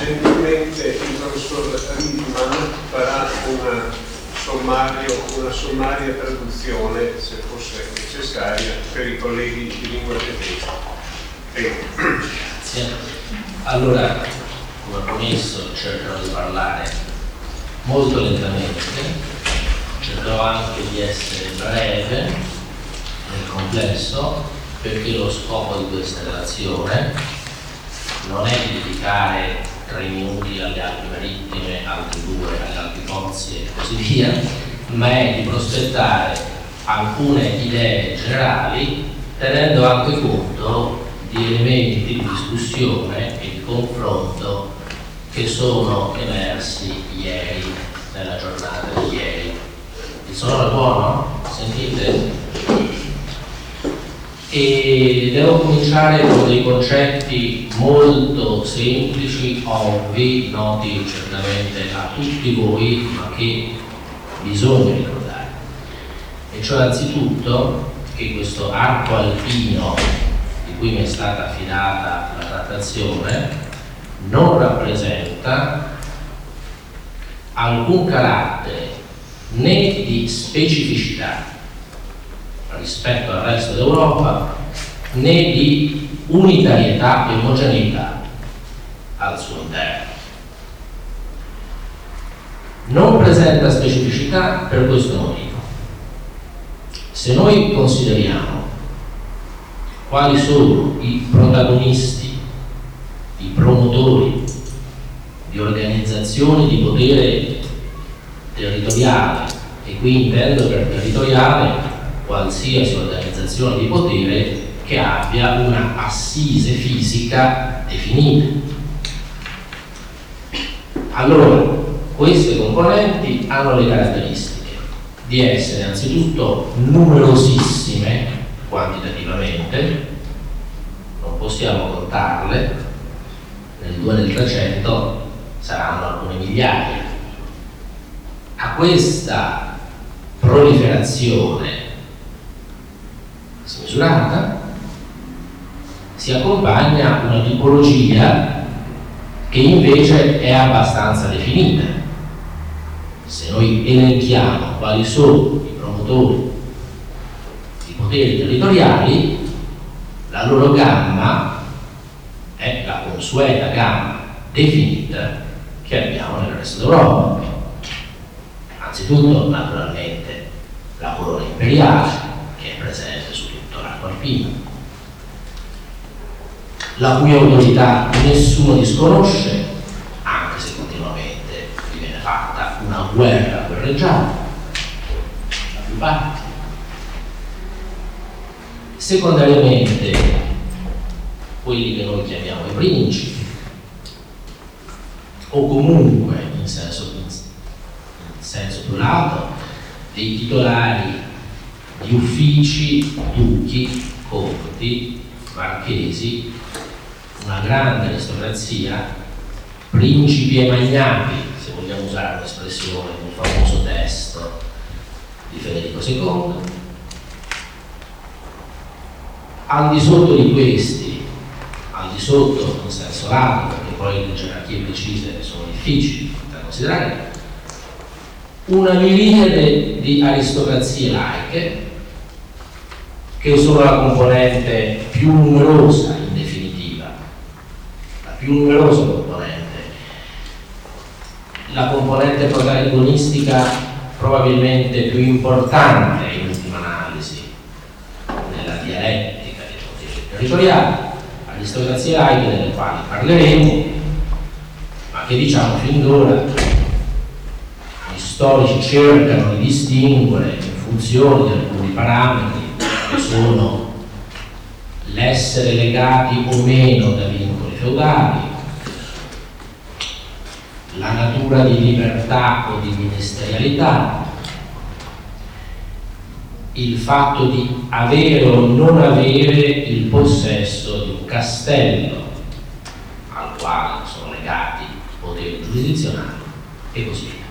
gentilmente il professor Riedman farà una sommaria traduzione, se fosse necessaria, per i colleghi di lingua tedesca. Grazie. Allora, come promesso, cercherò di parlare molto lentamente, cercherò anche di essere breve nel complesso, perché lo scopo di questa relazione non è di dedicare 3 minuti alle Alpi Marittime, altri 2 alle Alpi Pozzi e così via, ma è di prospettare alcune idee generali, tenendo anche conto di elementi di discussione e di confronto che sono emersi ieri, nella giornata di ieri. Il sonoro è buono? Sentite? E devo cominciare con dei concetti molto semplici, ovvi, noti certamente a tutti voi, ma che bisogna ricordare. E cioè anzitutto che questo arco alpino di cui mi è stata affidata la trattazione non rappresenta alcun carattere né di specificità rispetto al resto d'Europa né di unitarietà e omogeneità al suo interno. Non presenta specificità per questo motivo. Se noi consideriamo quali sono i protagonisti, i promotori di organizzazioni di potere territoriale, e qui intendo per territoriale qualsiasi organizzazione di potere che abbia una assise fisica definita. Allora, queste componenti hanno le caratteristiche di essere anzitutto numerosissime quantitativamente, non possiamo contarle, nel 2 nel 300 saranno alcune migliaia. A questa proliferazione smisurata si accompagna una tipologia che invece è abbastanza definita. Se noi elenchiamo quali sono i promotori di poteri territoriali, la loro gamma è la consueta gamma definita che abbiamo nel resto d'Europa. Anzitutto, naturalmente, la corona imperiale, che è presente su tutto l'arco alpino, la cui autorità nessuno disconosce, anche se continuamente gli viene fatta una guerra guerreggiata, la più parte. Secondariamente, quelli che noi chiamiamo i principi, o comunque in senso più lato, dei titolari di uffici, duchi, conti, marchesi, una grande aristocrazia, principi e magnati, se vogliamo usare un'espressione di un famoso testo di Federico II. Al di sotto di questi, al di sotto in senso lato, perché poi le gerarchie precise sono difficili da considerare, una miriade di aristocrazie laiche, che sono la componente più numerosa in definitiva, la più numerosa componente, la componente protagonistica probabilmente più importante in ultima analisi nella dialettica dei poteri territoriali, aristocrazie laiche delle quali parleremo, ma che diciamo fin d'ora gli storici cercano di distinguere in funzione di alcuni parametri che sono l'essere legati o meno da vincoli feudali, la natura di libertà o di ministerialità, il fatto di avere o non avere il possesso di un castello al quale sono legati poteri giurisdizionali e così via.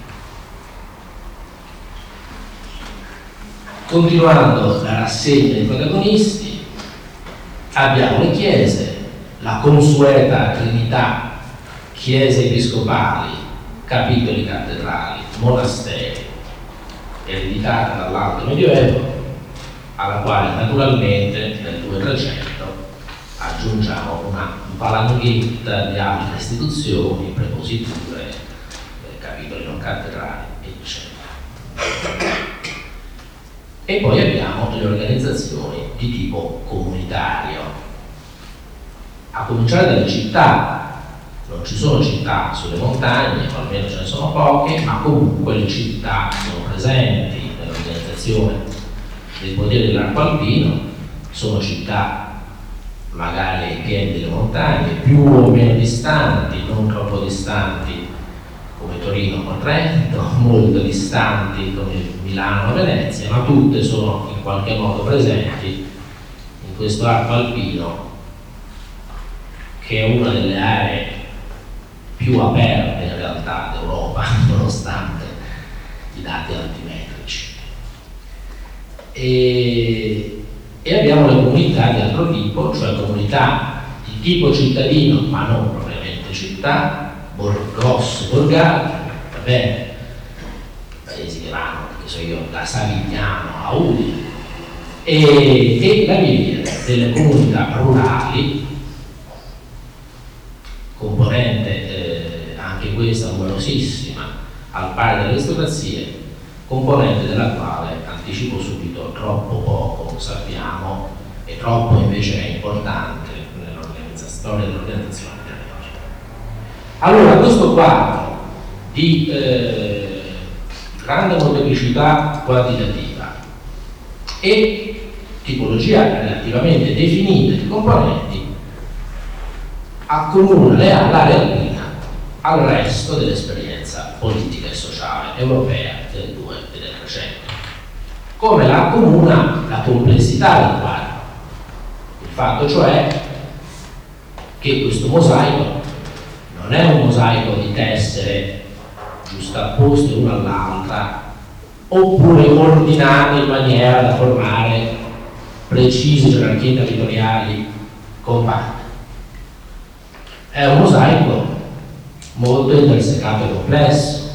Continuando la rassegna dei protagonisti, abbiamo le chiese, la consueta trinità chiese episcopali, capitoli cattedrali, monasteri, ereditata dall'Alto Medioevo, alla quale naturalmente nel 2300 aggiungiamo una valanghetta di altre istituzioni, prepositure, capitoli non cattedrali, eccetera. E poi abbiamo le organizzazioni di tipo comunitario, a cominciare dalle città. Non ci sono città sulle montagne, o almeno ce ne sono poche, ma comunque le città sono presenti nell'organizzazione dei poteri dell'arco alpino. Sono città magari ai piedi delle montagne, più o meno distanti, non troppo distanti come Torino o Trento, molto distanti come Milano o Venezia, ma tutte sono in qualche modo presenti in questo arco alpino, che è una delle aree più aperte in realtà d'Europa, nonostante i dati altimetrici. E abbiamo le comunità di altro tipo, cioè comunità di tipo cittadino, ma non propriamente città, grosse borgate, va bene, paesi che vanno, che so io, da Savigliano a Udine, e la miriade delle comunità rurali, componente anche questa numerosissima al pari delle aristocrazie, componente della quale, anticipo subito, troppo poco sappiamo e troppo invece è importante nella storia dell'organizzazione territoriale. Allora, questo quadro di grande molteplicità quantitativa e tipologia relativamente definita di componenti accomuna l'area alpina al resto dell'esperienza politica e sociale europea del 2 e del 300. Come la accomuna la complessità del quadro, il fatto cioè che questo mosaico non è un mosaico di tessere giustapposte una all'altra oppure ordinate in maniera da formare precise gerarchie territoriali compatte. È un mosaico molto intersecato e complesso.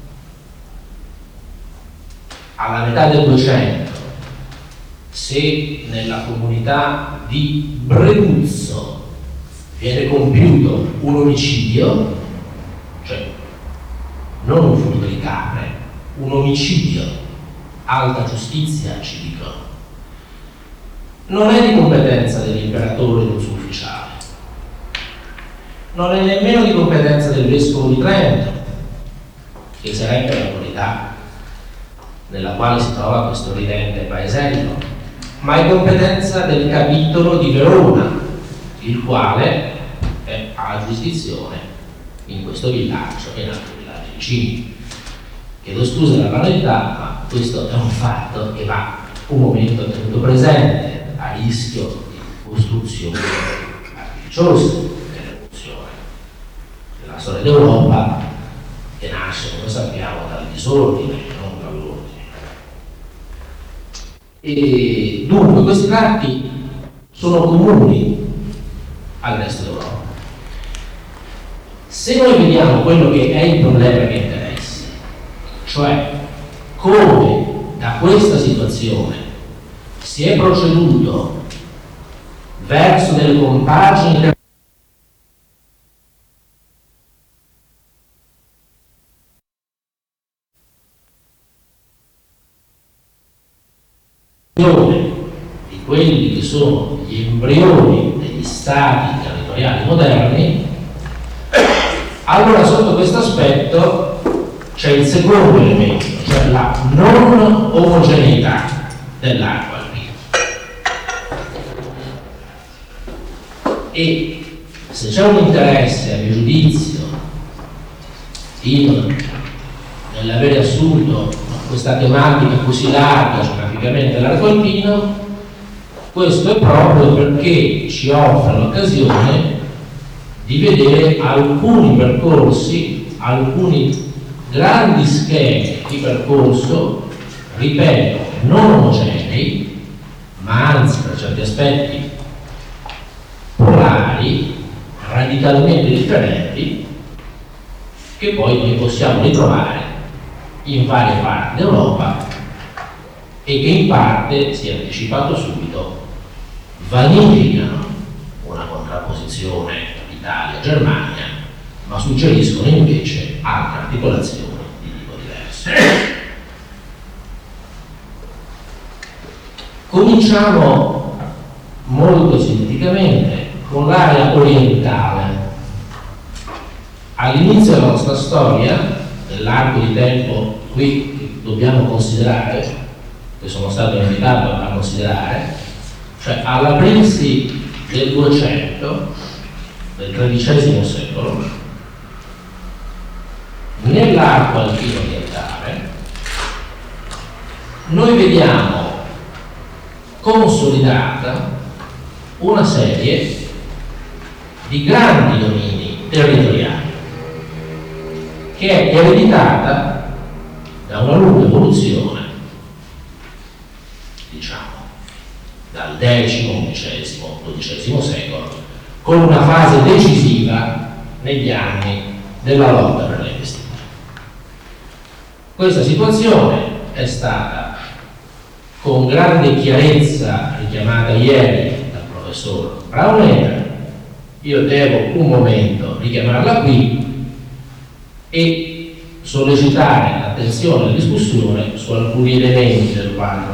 Alla metà del 200, se nella comunità di Bremuzzo viene compiuto un omicidio, cioè non un furto di capre, un omicidio, alta giustizia ci dicono, non è di competenza dell'imperatore o del suo ufficiale, non è nemmeno di competenza del vescovo di Trento, che sarebbe l'autorità nella quale si trova questo ridente paesello, ma è competenza del capitolo di Verona, il quale ha giurisdizione in questo villaggio e in altri villaggi vicini. Chiedo scusa della banalità, ma questo è un fatto che va un momento tenuto presente a rischio di costruzioni artificiose dell'evoluzione della storia d'Europa, che nasce, come sappiamo, dal disordine, non dall'ordine. E dunque questi tratti sono comuni al resto d'Europa. Se noi vediamo quello che è il problema che interessa, cioè come da questa situazione si è proceduto verso delle compagini di quelli che sono gli embrioni degli stati territoriali moderni, allora sotto questo aspetto c'è il secondo elemento, cioè la non omogeneità dell'arco alpino. E se c'è un interesse, a mio giudizio, nell'avere assunto questa tematica così larga geograficamente dell'arco alpino, questo è proprio perché ci offre l'occasione di vedere alcuni percorsi, alcuni grandi schemi di percorso, ripeto, non omogenei, ma anzi per certi aspetti polari, radicalmente differenti, che poi noi possiamo ritrovare in varie parti d'Europa e che in parte, si è anticipato subito, vanificano una contrapposizione Italia-Germania, ma suggeriscono invece altre articolazioni di tipo diverso. Cominciamo molto sinteticamente con l'area orientale. All'inizio della nostra storia, nell'arco di tempo qui dobbiamo considerare, che sono stato invitato a considerare, cioè all'aprirsi del 200 del XIII secolo, nell'arco alpino orientale noi vediamo consolidata una serie di grandi domini territoriali che è ereditata da una lunga evoluzione, diciamo, dal X, XI, XII secolo, con una fase decisiva negli anni della lotta per le investiture. Questa situazione è stata con grande chiarezza richiamata ieri dal professor Brauner. Io devo un momento richiamarla qui e sollecitare l'attenzione e la discussione su alcuni elementi del quadro.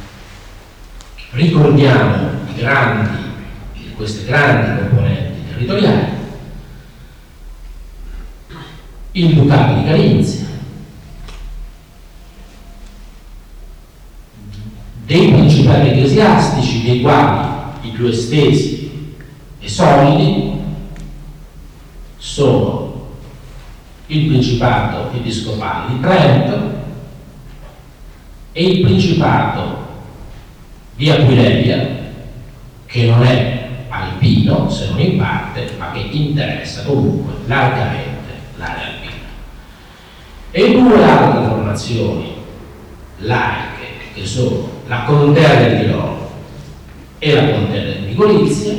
Ricordiamo queste grandi componenti territoriali: il Ducato di Carinzia, dei principati ecclesiastici, dei quali i più estesi e solidi sono il Principato Episcopale di Trento e il Principato di Aquileia, che non è alpino se non in parte, ma che interessa comunque largamente l'area alpina, e due altre formazioni laiche che sono la Contea del Tirolo e la Contea del Golizia,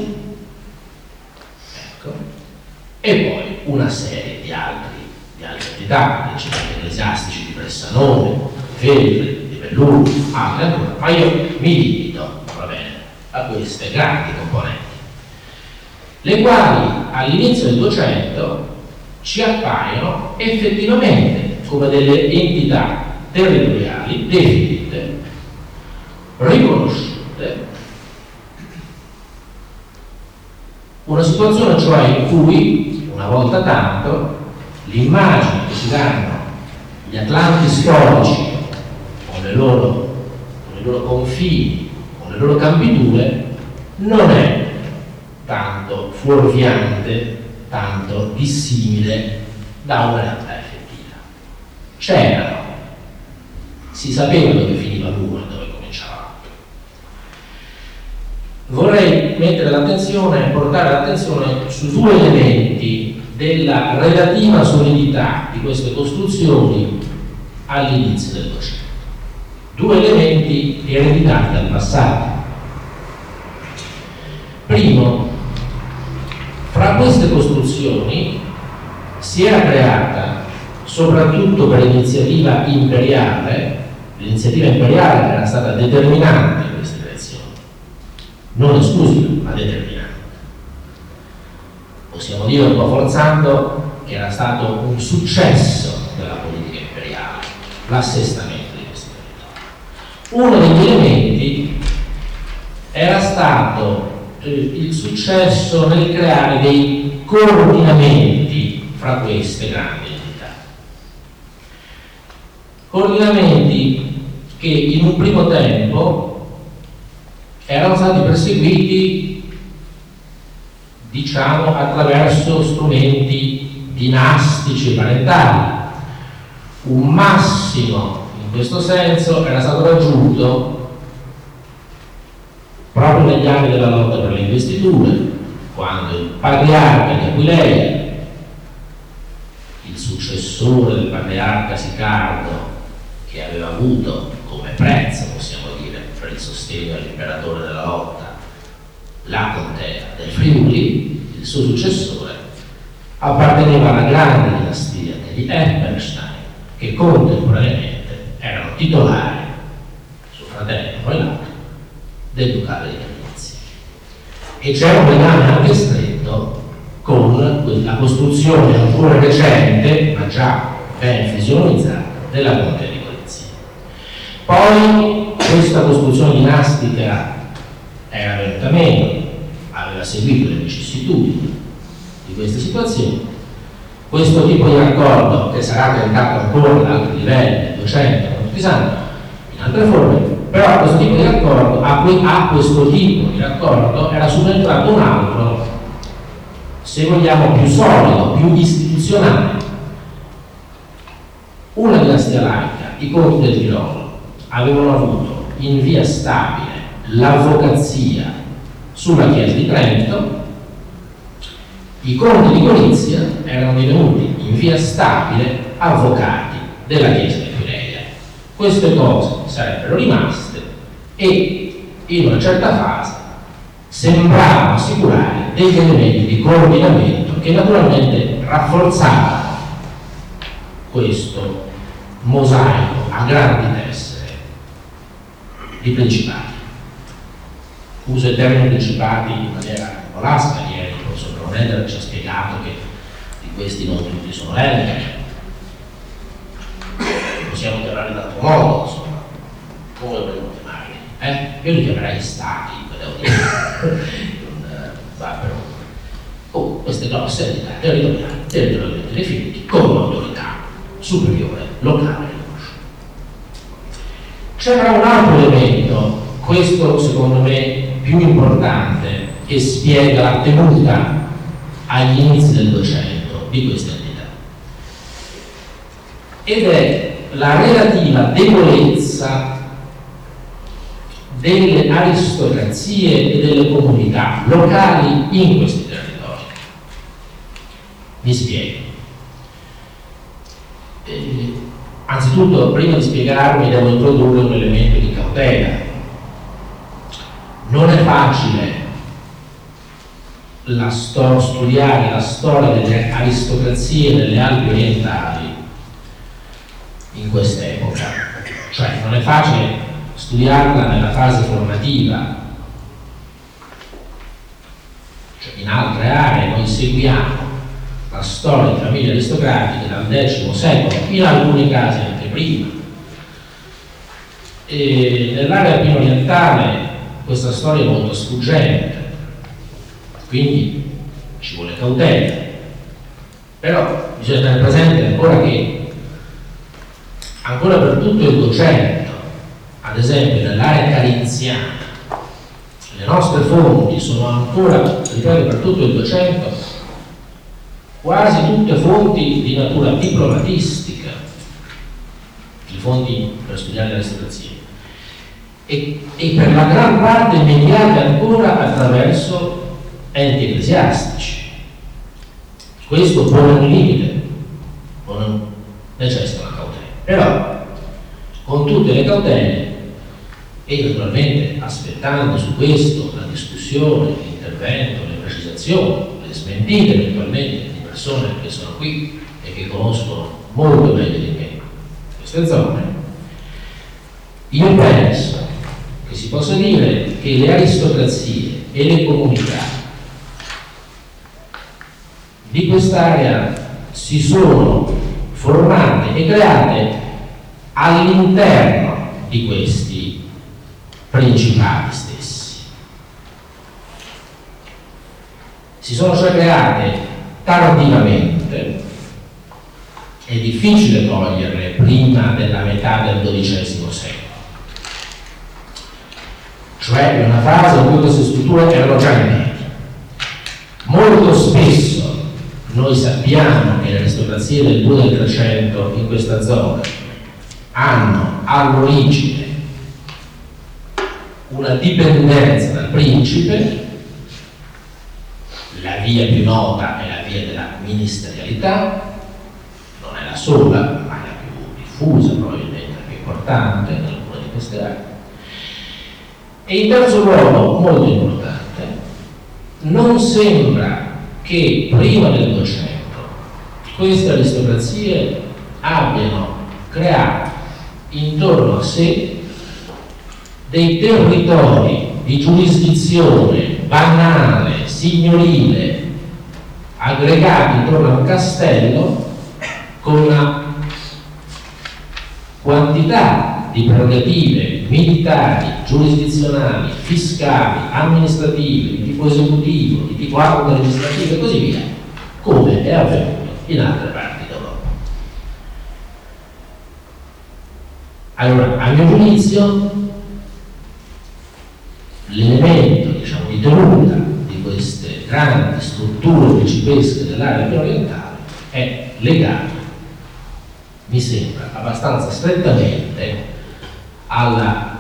ecco, e poi una serie di altre entità, principati ecclesiastici di Bressanone, Feltri, di Belluno, altre ancora, ma io mi limito, va bene, a queste grandi componenti, le quali all'inizio del 200 ci appaiono effettivamente come delle entità territoriali definite, riconosciute, una situazione cioè in cui una volta tanto l'immagine che si danno gli Atlanti storici con i loro confini, con le loro cambiture, non è tanto fuorviante, tanto dissimile da una realtà effettiva. C'erano, si sapeva dove finiva l'uno e dove cominciava l'altro. Vorrei portare l'attenzione su due elementi della relativa solidità di queste costruzioni all'inizio del 200. Due elementi ereditati dal passato. Primo, fra queste costruzioni si era creata, soprattutto per l'iniziativa imperiale che era stata determinante in queste elezioni, non esclusiva, ma determinante. Possiamo dire, un po' forzando, che era stato un successo della politica imperiale, l'assestamento di questi territori. Uno degli elementi era stato il successo nel creare dei coordinamenti fra queste grandi entità. Coordinamenti che in un primo tempo erano stati perseguiti, diciamo, attraverso strumenti dinastici e parentali. Un massimo in questo senso era stato raggiunto proprio negli anni della lotta per le investiture, quando il patriarca di Aquileia, il successore del patriarca Sicardo, che aveva avuto come prezzo, possiamo dire, per il sostegno all'imperatore della lotta, la contea del Friuli, il suo successore apparteneva alla grande dinastia degli degli Epperstein, che contemporaneamente erano titolari, suo fratello poi l'altro, del Ducato di Venezia. E c'è un legame anche stretto con la costruzione ancora recente, ma già ben fisionomizzata, della Contea di Gorizia. Poi questa costruzione dinastica era venuta meno, aveva seguito le vicissitudini di queste situazioni. Questo tipo di raccordo, che sarà tentato ancora ad altri livelli, docente, come tutti sanno, in altre forme, però questo tipo di raccordo, a questo tipo di raccordo era subentrato un altro, se vogliamo, più solido, più istituzionale. Una dinastia laica, i conti del Tirolo, avevano avuto in via stabile l'avvocazia sulla Chiesa di Trento, i conti di Gorizia erano divenuti in via stabile avvocati della Chiesa di Aquileia. Queste cose sarebbero rimaste e in una certa fase sembravano assicurare degli elementi di coordinamento che naturalmente rafforzavano questo mosaico a grandi tessere di principati. Uso il termine principati in maniera olasca, ieri il professor Brunetta ci ha spiegato che di questi non tutti sono eleni, possiamo chiamarli d'altro modo, insomma, come vogliamo chiamarli? Io li chiamerei stati, devo dire. Va però. Queste grosse entità territorialmente definiti come autorità superiore locale riconosciuta. C'era un altro elemento, questo secondo me più importante, che spiega la tenuta agli inizi del Docento di queste entità, ed è la relativa debolezza delle aristocrazie e delle comunità locali in questi territori. Mi spiego. Anzitutto, prima di spiegarmi, devo introdurre un elemento di cautela. Non è facile studiare la storia delle aristocrazie delle Alpi orientali in quest'epoca, cioè non è facile studiarla nella fase formativa, cioè in altre aree noi seguiamo la storia di famiglie aristocratiche dal X secolo, in alcuni casi anche prima, e nell'area alpino orientale questa storia è molto sfuggente, quindi ci vuole cautela. Però bisogna tenere presente ancora che ancora per tutto il Docento, ad esempio nell'area carinziana, le nostre fonti sono ancora, ripeto, per tutto il Docento, quasi tutte fonti di natura diplomatistica, le fonti per studiare l'aristocrazia, e per la gran parte mediate ancora attraverso enti ecclesiastici. Questo pone un limite, necessita una cautela, però con tutte le cautele e naturalmente aspettando su questo la discussione, l'intervento, le precisazioni, le smentite eventualmente di persone che sono qui e che conoscono molto meglio di me queste zone, io penso che si possa dire che le aristocrazie e le comunità di quest'area si sono formate e create all'interno di questi principati stessi. Si sono cioè create tardivamente, è difficile toglierle prima della metà del XII secolo, cioè in una fase in cui queste strutture erano già in piedi. Molto spesso noi sappiamo che le aristocrazie del 2 e del 300 in questa zona hanno all'origine una dipendenza dal principe, la via più nota è la via della ministerialità, non è la sola, ma è la più diffusa, probabilmente la più importante in alcune di queste aree. E in terzo luogo, molto importante, non sembra che prima del Docento queste aristocrazie abbiano creato intorno a sé dei territori di giurisdizione banale, signorile, aggregati intorno a un castello con una quantità di prerogative militari, giurisdizionali, fiscali, amministrative, di tipo esecutivo, di tipo atto legislativo e così via, come è avvenuto in altre parti d'Europa. Allora, a mio giudizio, l'elemento, diciamo, di tenuta di queste grandi strutture principesche dell'area orientale è legato, mi sembra, abbastanza strettamente alla,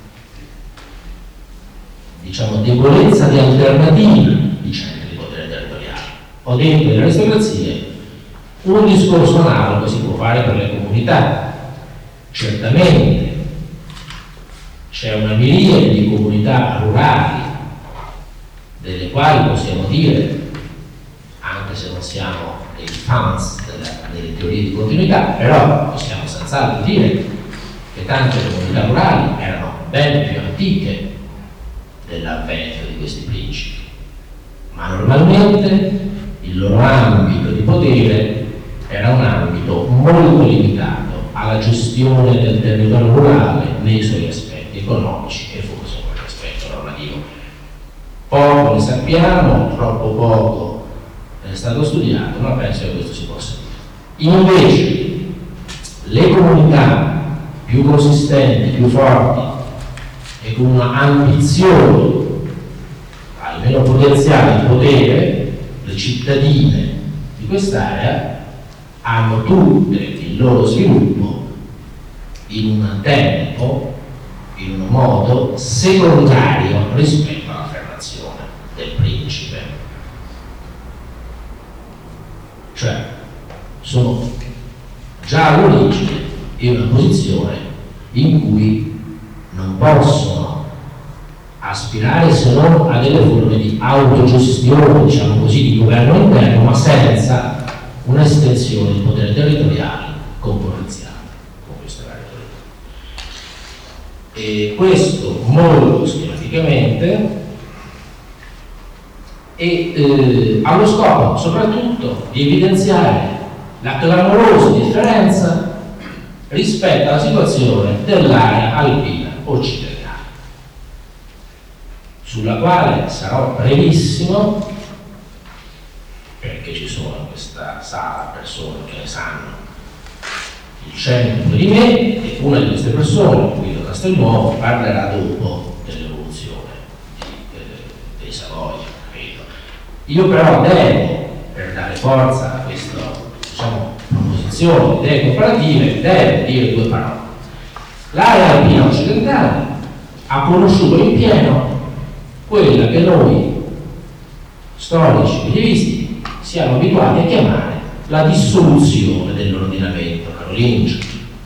diciamo, debolezza di alternativa di centri di potere territoriale. Ho detto delle aristocrazie, un discorso analogo si può fare per le comunità. Certamente c'è una miriade di comunità rurali delle quali possiamo dire, anche se non siamo dei fans delle teorie di continuità, però possiamo senz'altro dire che tante comunità rurali erano ben più antiche dell'avvento di questi principi, ma normalmente il loro ambito di potere era un ambito molto limitato alla gestione del territorio rurale nei suoi aspetti economici e forse in qualche aspetto normativo. Poco ne sappiamo, troppo poco è stato studiato, ma penso che questo si possa dire. Invece le comunità più consistenti, più forti e con un'ambizione almeno potenziale di potere, le cittadine di quest'area hanno tutte il loro sviluppo in un tempo, in un modo secondario rispetto all'affermazione del principe. Cioè, sono già all'origine in una posizione in cui non possono aspirare se non a delle forme di autogestione, diciamo così, di governo interno, ma senza un'estensione del potere territoriale concorrenziale con queste varie autorità. E questo molto schematicamente e allo scopo soprattutto di evidenziare la clamorosa differenza rispetto alla situazione dell'area alpina occidentale, sulla quale sarò brevissimo perché ci sono in questa sala persone che ne sanno il centro di me e una di queste persone, Guido Castelnuovo, parlerà dopo dell'evoluzione dei Savoia, credo. Io però devo, per dare forza a questa, diciamo, proposizione di idee comparative, devo dire due parole. L'area alpina occidentale ha conosciuto in pieno quella che noi storici medievisti siamo abituati a chiamare la dissoluzione dell'ordinamento carolingio,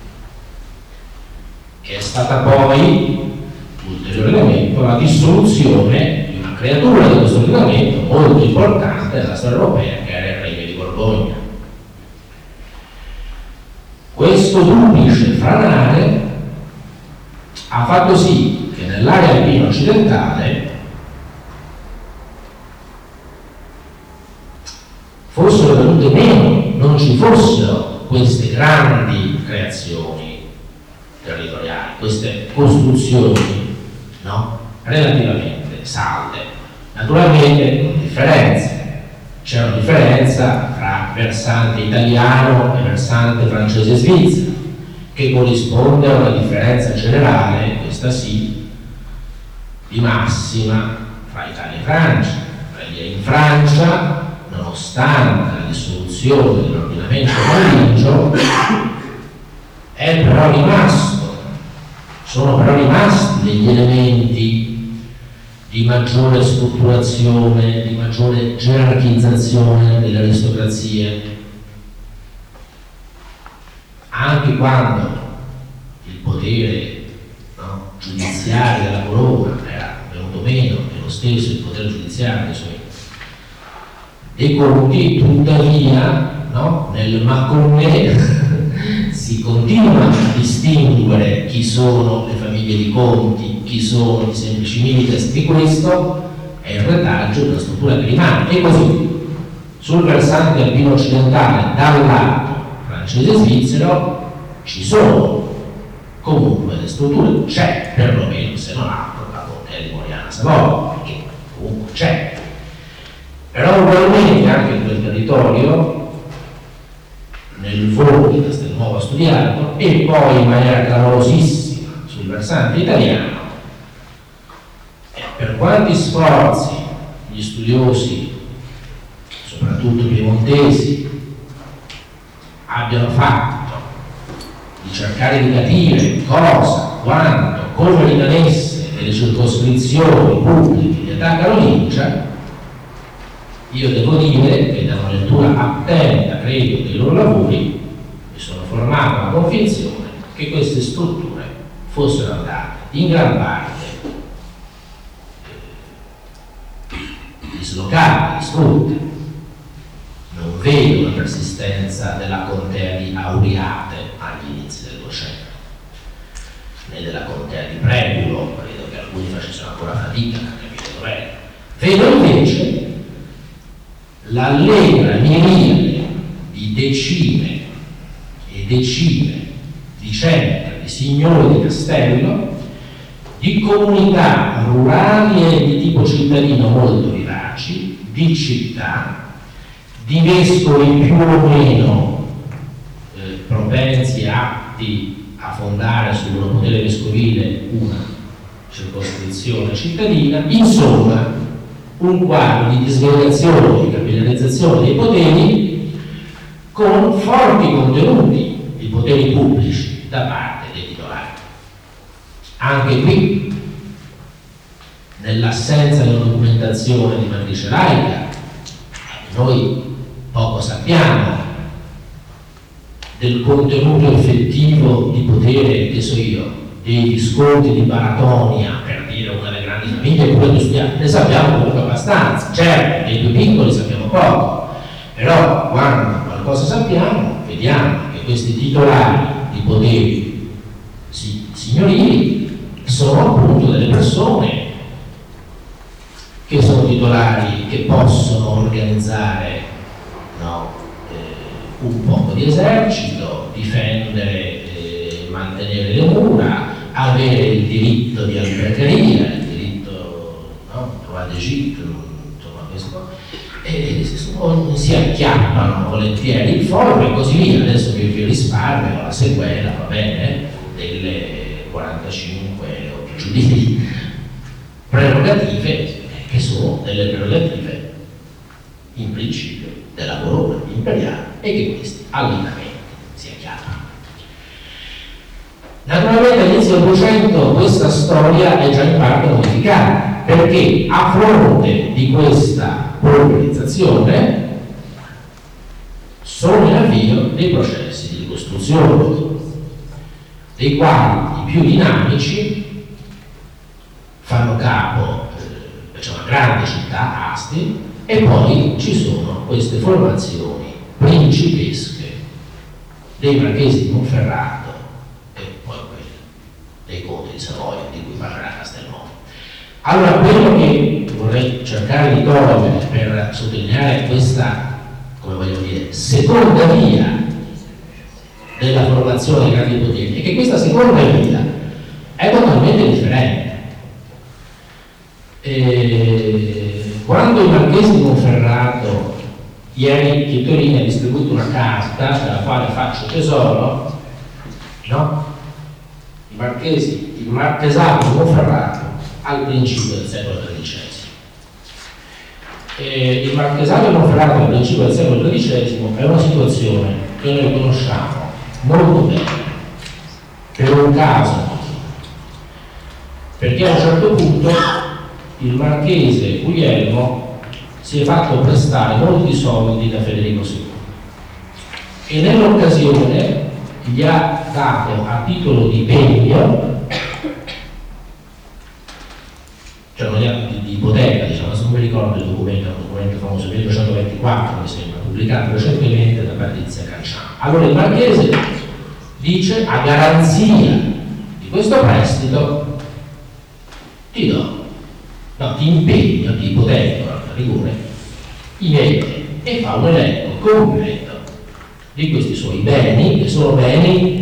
che è stata poi ulteriore elemento la dissoluzione di una creatura di questo ordinamento molto importante nella storia europea, che era il Regno di Borgogna. Questo duplice franare ha fatto sì che nell'area alpina occidentale fossero venute meno, non ci fossero queste grandi creazioni territoriali, queste costruzioni, no? Relativamente salde. Naturalmente con differenze. C'è una differenza tra versante italiano e versante francese e svizzero, che corrisponde a una differenza generale, questa sì, di massima fra Italia e Francia. Perché in Francia, nonostante la dissoluzione dell'ordinamento carolingio, è però rimasto, sono però rimasti degli elementi di maggiore strutturazione, di maggiore gerarchizzazione delle aristocrazie, anche quando il potere, no, giudiziario della corona era venuto meno, e lo stesso il potere giudiziario dei suoi dei conti, tuttavia, no? Nel Maconnè si continua a distinguere chi sono le famiglie di conti, chi sono i semplici milites, di questo è il retaggio della struttura che rimane. E così, sul versante alpino occidentale, dal lato francese e svizzero, ci sono comunque le strutture, c'è perlomeno, se non altro, la contea di Moriana Savoia, che comunque c'è. Però ugualmente anche in quel territorio, nel Volo di Castelnuovo studiato, e poi in maniera clamorosissima sul versante italiano, per quanti sforzi gli studiosi, soprattutto piemontesi, abbiano fatto di cercare di capire cosa, quanto, come rimanesse delle circoscrizioni pubbliche di età carolingia, io devo dire che da una lettura attenta, credo, dei loro lavori, mi sono formato la convinzione che queste strutture fossero andate in gran parte dislocate, distrutte. Non vedo la persistenza della contea di Auriate agli inizi del 200, né della contea di Pregulo, credo che alcuni facessero ancora fatica a capire dov'è. Vedo invece l'allegra miriade di decine e decine di centri, di signori di castello, di comunità rurali e di tipo cittadino molto vivaci, di città, di vescovi più o meno propensi e atti a fondare sul loro potere vescovile una circoscrizione cittadina, insomma un quadro di disgregazione, di capillarizzazione dei poteri con forti contenuti di poteri pubblici da parte dei titolari. Anche qui, nell'assenza di una documentazione di matrice laica, noi poco sappiamo del contenuto effettivo di potere, che so io, dei visconti di Baratonia, per dire una delle grandi famiglie che poi studiamo, ne sappiamo comunque abbastanza, certo, dei più piccoli sappiamo poco, però quando qualcosa sappiamo, vediamo che questi titolari di poteri signorili sono appunto delle persone che sono titolari che possono organizzare, no, un poco di esercito, difendere, mantenere le mura, avere il diritto di albergheria, il diritto, no, droit d'Égypte, insomma questo, e si acchiappano volentieri il foro e così via. Adesso vi risparmio la sequela, va bene, delle 45 o più di prerogative, che sono delle prerogative in principio della corona imperiale e che questi all'inamente si acchiappano. Naturalmente all'inizio del 200 questa storia è già in parte modificata, perché a fronte di questa polverizzazione sono in avvio dei processi di ricostruzione, dei quali i più dinamici fanno capo, c'è una grande città, Asti, e poi ci sono queste formazioni principesche dei marchesi di Monferrato e poi quelle dei conti di Savoia, di cui parlerà Castelnuovo. Allora, quello che vorrei cercare di togliere per sottolineare questa, come voglio dire, seconda via della formazione dei grandi poteri è che questa seconda via è totalmente differente. Quando i marchesi di Monferrato, ieri Chittorini ha distribuito una carta della quale faccio tesoro, no? Il marchesato di Monferrato al principio del secolo XIII. Il marchesato di Monferrato al principio del secolo XIII è una situazione che noi conosciamo molto bene per un caso, perché a un certo punto il marchese Guglielmo si è fatto prestare molti soldi da Federico II e nell'occasione gli ha dato a titolo di pegno, cioè non gli ha di ipoteca, diciamo, se non mi ricordo il documento, è un documento famoso, 1224 mi sembra, pubblicato recentemente da Patrizia Canciano. Allora il Marchese dice: a garanzia di questo prestito ti impegno, ti ipoteco a rigore i beni, e fa un elenco completo di questi suoi beni, che sono beni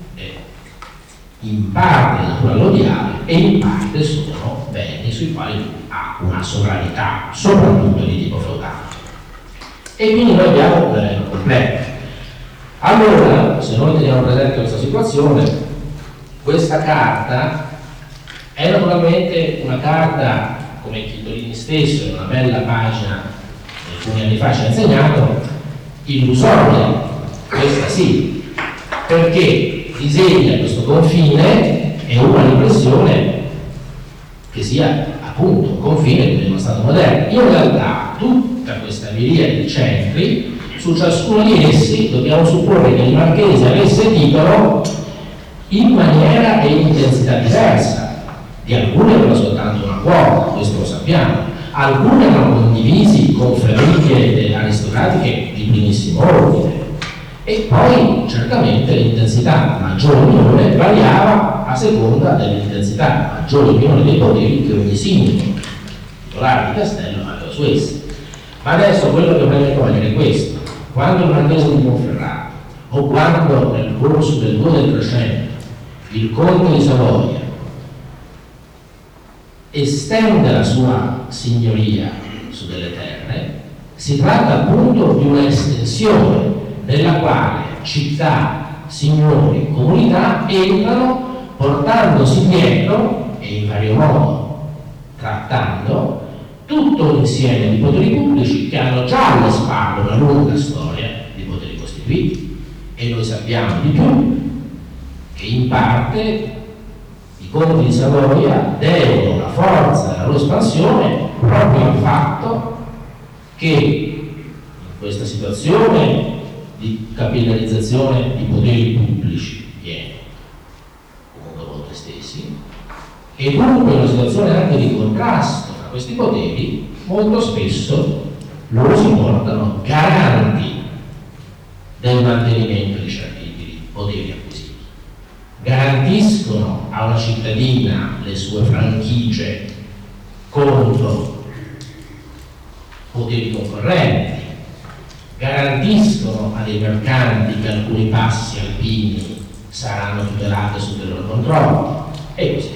in parte naturalodiali e in parte sono beni sui quali ha una sovranità, soprattutto di tipo feudale. E quindi noi abbiamo un elenco completo. Allora, se noi teniamo presente questa situazione, questa carta è naturalmente una carta, come Chitolini stesso in una bella pagina alcuni anni fa ci ha insegnato, illusoria, questa sì, perché disegna questo confine e una l'impressione che sia appunto un confine come uno Stato moderno. In realtà tutta questa miriade di centri, su ciascuno di essi dobbiamo supporre che il Marchese avesse titolo in maniera e in intensità diversa. Di alcuni aveva soltanto una quota, questo lo sappiamo, alcuni erano condivisi con famiglie aristocratiche di primissimo ordine, e poi certamente l'intensità maggiore o minore variava a seconda dell'intensità maggiore o minore dei poteri che ogni singolo titolare di castello aveva su essi. Ma adesso quello che preme cogliere è questo: quando il Marchese di Monferrato, o quando nel corso del 2 del 300 il Conte di Savoia estende la sua signoria su delle terre, si tratta appunto di una estensione nella quale città, signori, comunità entrano portandosi dietro e in vario modo trattando tutto un insieme di poteri pubblici che hanno già alle spalle una lunga storia di poteri costituiti, e noi sappiamo di più che in parte i conti di Savoia devono la forza della loro espansione proprio al fatto che in questa situazione di capitalizzazione di poteri pubblici viene comunque molto stessi, e dunque in una situazione anche di contrasto tra questi poteri molto spesso loro si portano garanti del mantenimento di certi poteri acquisiti, garantiscono a una cittadina le sue franchigie contro poteri concorrenti, garantiscono a dei mercanti che alcuni passi alpini saranno tutelati sotto i loro controlli, e così via.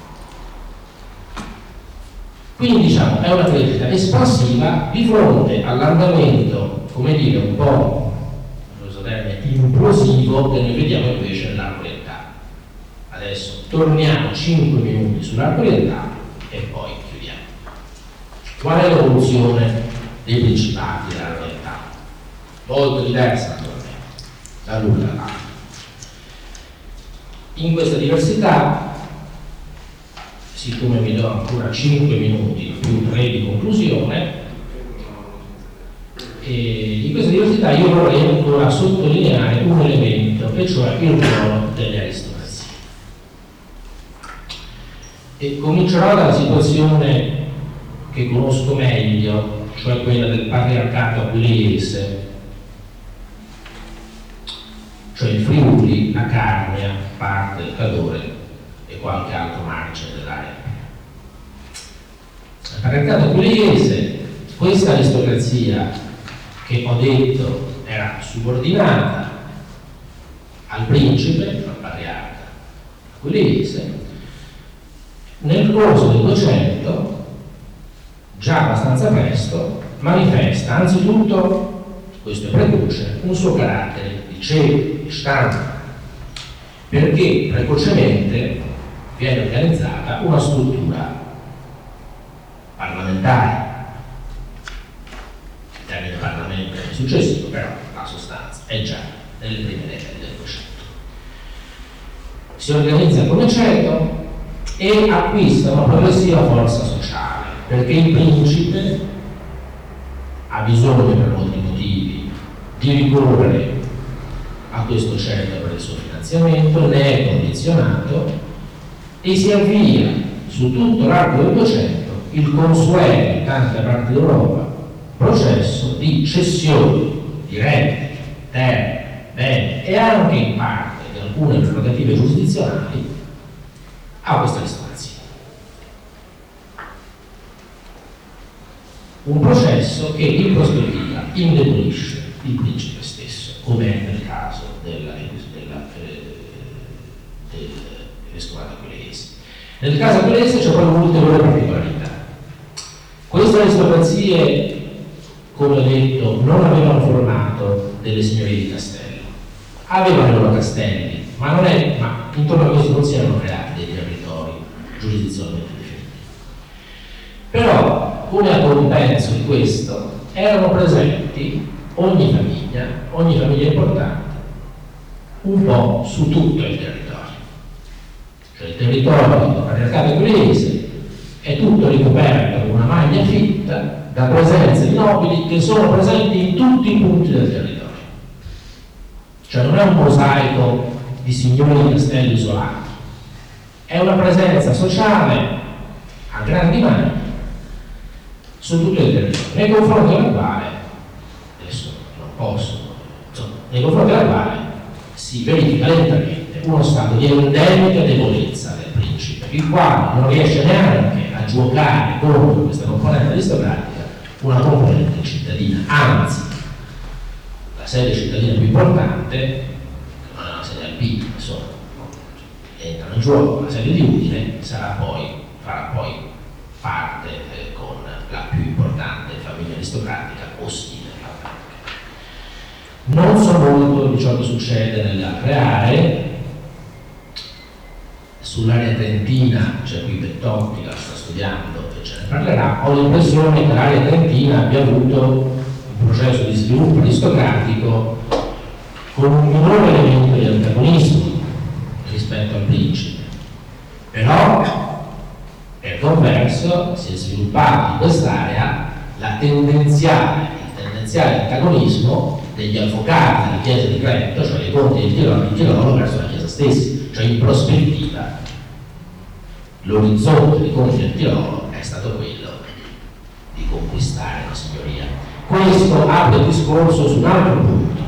Quindi diciamo è una crescita espansiva di fronte all'andamento, come dire, un po' implosivo che noi vediamo invece nell'arco orientale. Adesso torniamo 5 minuti sull'arco orientale e poi chiudiamo. Qual è l'evoluzione dei principati dell'arco orientale? Molto diversa naturalmente da l'una all'altra. In questa diversità, siccome mi do ancora 5 minuti più 3 di conclusione, in questa diversità io vorrei ancora sottolineare un elemento, e cioè il ruolo delle aristocrazie. E comincerò dalla situazione che conosco meglio, cioè quella del patriarcato apuleiese, cioè il Friuli, la Carnia, parte del Cadore e qualche altro margine dell'area. Il patriarcato apuleiese, questa aristocrazia che ho detto era subordinata al principe, al patriarca apuleiese, nel corso del 200, già abbastanza presto, manifesta anzitutto, questo è precoce, un suo carattere di ceto, di standard, perché precocemente viene organizzata una struttura parlamentare. Il termine Parlamento è successivo, però la sostanza è già nelle prime decadi del 200. Si organizza come ceto e acquista una progressiva forza sociale, perché il principe ha bisogno per molti motivi di ricorrere a questo ceto per il suo finanziamento, ne è condizionato e si avvia su tutto l'arco del 200 il consueto in tante parti d'Europa processo di cessione di redditi, terre, beni e anche in parte di alcune prerogative giurisdizionali a questa ristorazione. Un processo che in prospettiva indebolisce il principe stesso, come è nel caso del vescovato aquilese. Nel caso aquilese c'è poi un'ulteriore particolarità. Queste aristocrazie, come detto, non avevano formato delle signorie di castello, avevano i loro castelli, ma intorno a questo non si erano creati dei territori giurisdizionalmente definiti. Però, come a compenso di questo, erano presenti ogni famiglia importante, un po' su tutto il territorio. Cioè il territorio del patriarcato aquilese è tutto ricoperto con una maglia fitta da presenze di nobili che sono presenti in tutti i punti del territorio. Cioè non è un mosaico di signori di castelli isolati, è una presenza sociale a grandi mani su tutto il territorio, nei confronti della quale, adesso non posso, insomma, nei confronti della quale si verifica lentamente uno stato di endemica debolezza del principe, il quale non riesce neanche a giocare contro questa componente aristocratica una componente cittadina, anzi la sede cittadina più importante, non è una sede alpina, insomma, entrano in gioco la sede di Udine, farà poi parte con la più importante famiglia aristocratica ostile. Non so molto di ciò che succede nelle altre aree. Sull'area trentina c'è qui Bettotti che la sta studiando e ce ne parlerà. Ho l'impressione che l'area trentina abbia avuto un processo di sviluppo aristocratico con un minore elemento di antagonismo rispetto al principe, però per converso si è sviluppato in quest'area il tendenziale antagonismo degli avvocati della Chiesa di Trento, cioè i conti di Tirolo verso la Chiesa stessa. Cioè in prospettiva l'orizzonte dei conti del Tirolo è stato quello di conquistare la signoria. Questo apre il discorso su un altro punto.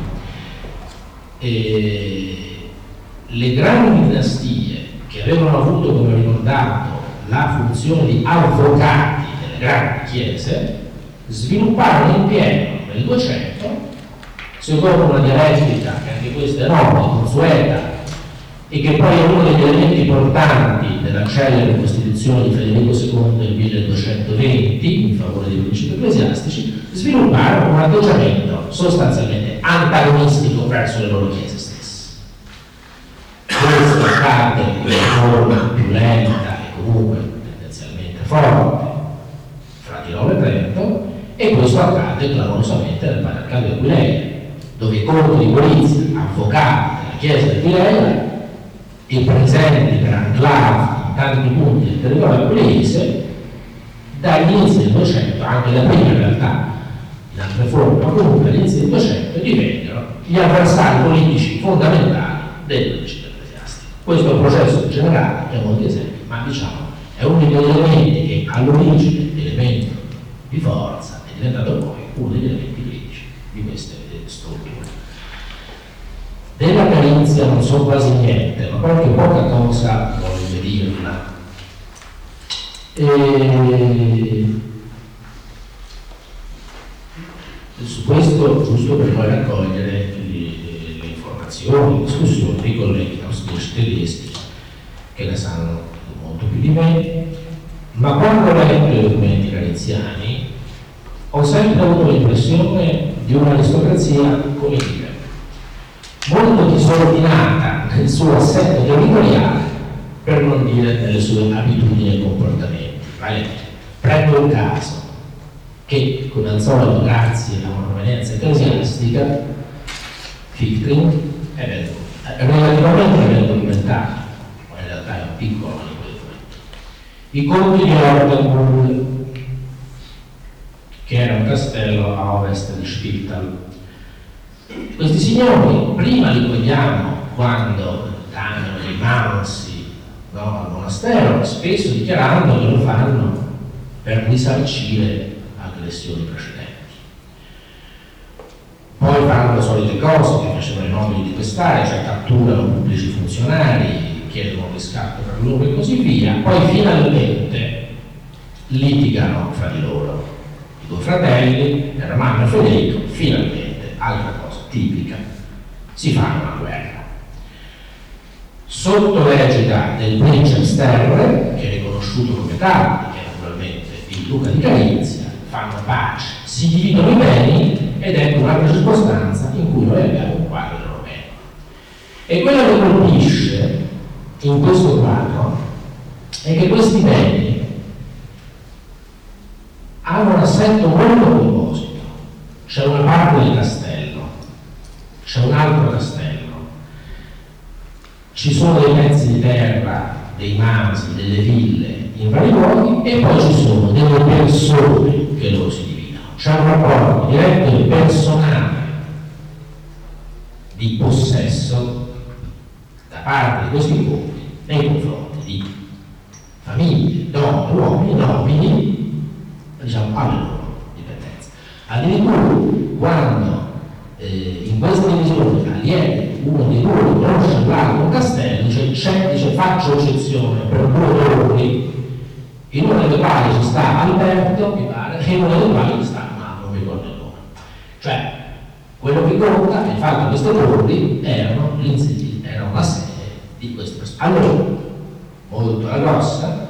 Le grandi dinastie che avevano avuto, come ho ricordato, la funzione di avvocati delle grandi chiese svilupparono in pieno nel 200, secondo una dialettica che anche questa è nota, consueta, e che poi è uno degli elementi portanti della celebre Costituzione di Federico II del 1220 in favore dei principi ecclesiastici, svilupparono un atteggiamento sostanzialmente antagonistico verso le loro chiese stesse. Questo accade in forma più lenta e comunque tendenzialmente forte fra Tirolo e Trento, e questo accade clamorosamente nel patriarcato di Aquileia, dove i conti di Gorizia, avvocati della chiesa di Aquileia e presenti per enclave in tanti punti del territorio aquilese, dagli inizi del 200, anche da prima in realtà, in altre forme, ma comunque all'inizio del 200 divennero gli avversari politici fondamentali del principe ecclesiastico. Questo è un processo generale, abbiamo molti esempi, ma diciamo è uno degli elementi che all'origine di elemento di forza è diventato poi uno degli elementi critici di queste strutture. Della Carinzia non so quasi niente, ma qualche poca cosa voglio dirla. Su questo, giusto per poi raccogliere le informazioni, le discussioni dei colleghi austriaci tedeschi che ne sanno molto più di me, ma quando ho letto i documenti carinziani ho sempre avuto l'impressione di un'aristocrazia, come dire, molto disordinata nel suo assetto territoriale, per non dire nelle sue abitudini e comportamenti. Vale? Prendo il caso che, come al solito, grazie alla provenienza ecclesiastica, Fichtring è relativamente ben documentato, ma in realtà è un piccolo documento. I conti di Ortenburg, che era un castello a ovest di Spital. Questi signori prima li vediamo quando danno i mansi, no, al monastero, spesso dichiarando che lo fanno per risarcire aggressioni precedenti. Poi fanno le solite cose che facevano i nobili di quest'area, cioè catturano pubblici funzionari, chiedono un riscatto per loro e così via. Poi finalmente litigano fra di loro. I due fratelli, Ermanno e Federico, finalmente, altra cosa tipica, si fanno una guerra. Sotto l'egida del principe Sterre, che è riconosciuto come tale, che è naturalmente il duca di Carinzia, fanno pace, si dividono i beni ed ecco un'altra circostanza in cui noi abbiamo un quadro europeo. E quello che colpisce in questo quadro è che questi beni hanno un assetto molto composito. C'è una parte del castello, c'è un altro castello, ci sono dei pezzi di terra, dei masi, delle ville in vari luoghi e poi ci sono delle persone che loro si dividono. C'è un rapporto diretto e personale di possesso da parte di questi uomini nei confronti di famiglie, donne, uomini, nobili, diciamo alle loro dipendenze. Addirittura quando in questa divisione alieni uno di due conosce l'altro castello, dice faccio eccezione per due lori, in uno dei quali ci sta Alberto, mi pare, e in uno dei quali ci sta, ma non mi ricordo il nome. Cioè, quello che conta è il fatto che queste lori erano la sede di queste persone. Allora, molto alla grossa,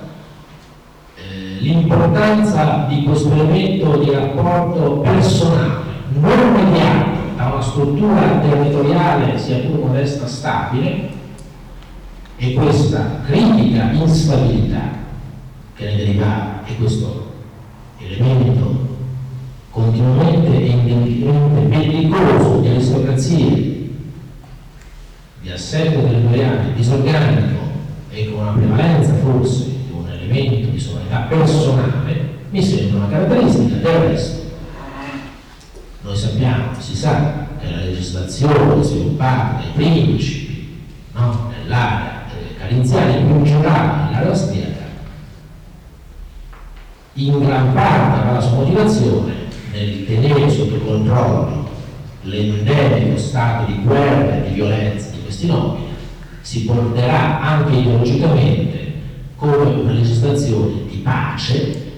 l'importanza di questo elemento di rapporto personale, non mediato da una struttura territoriale sia pur modesta stabile, e questa critica instabilità che ne derivava, e questo elemento continuamente e indebitamente bellicoso di aristocrazie, di assetto territoriale disorganico e con una prevalenza forse di un elemento di sovranità personale, mi sembra una caratteristica. Del resto noi sappiamo, si sa, che la legislazione sviluppata dai principi, no, nell'area carinziana e più in generale nell'area austriaca, in gran parte avrà la sua motivazione nel tenere sotto controllo l'endemico stato di guerra e di violenza di questi nobili. Si porterà anche ideologicamente come una legislazione di pace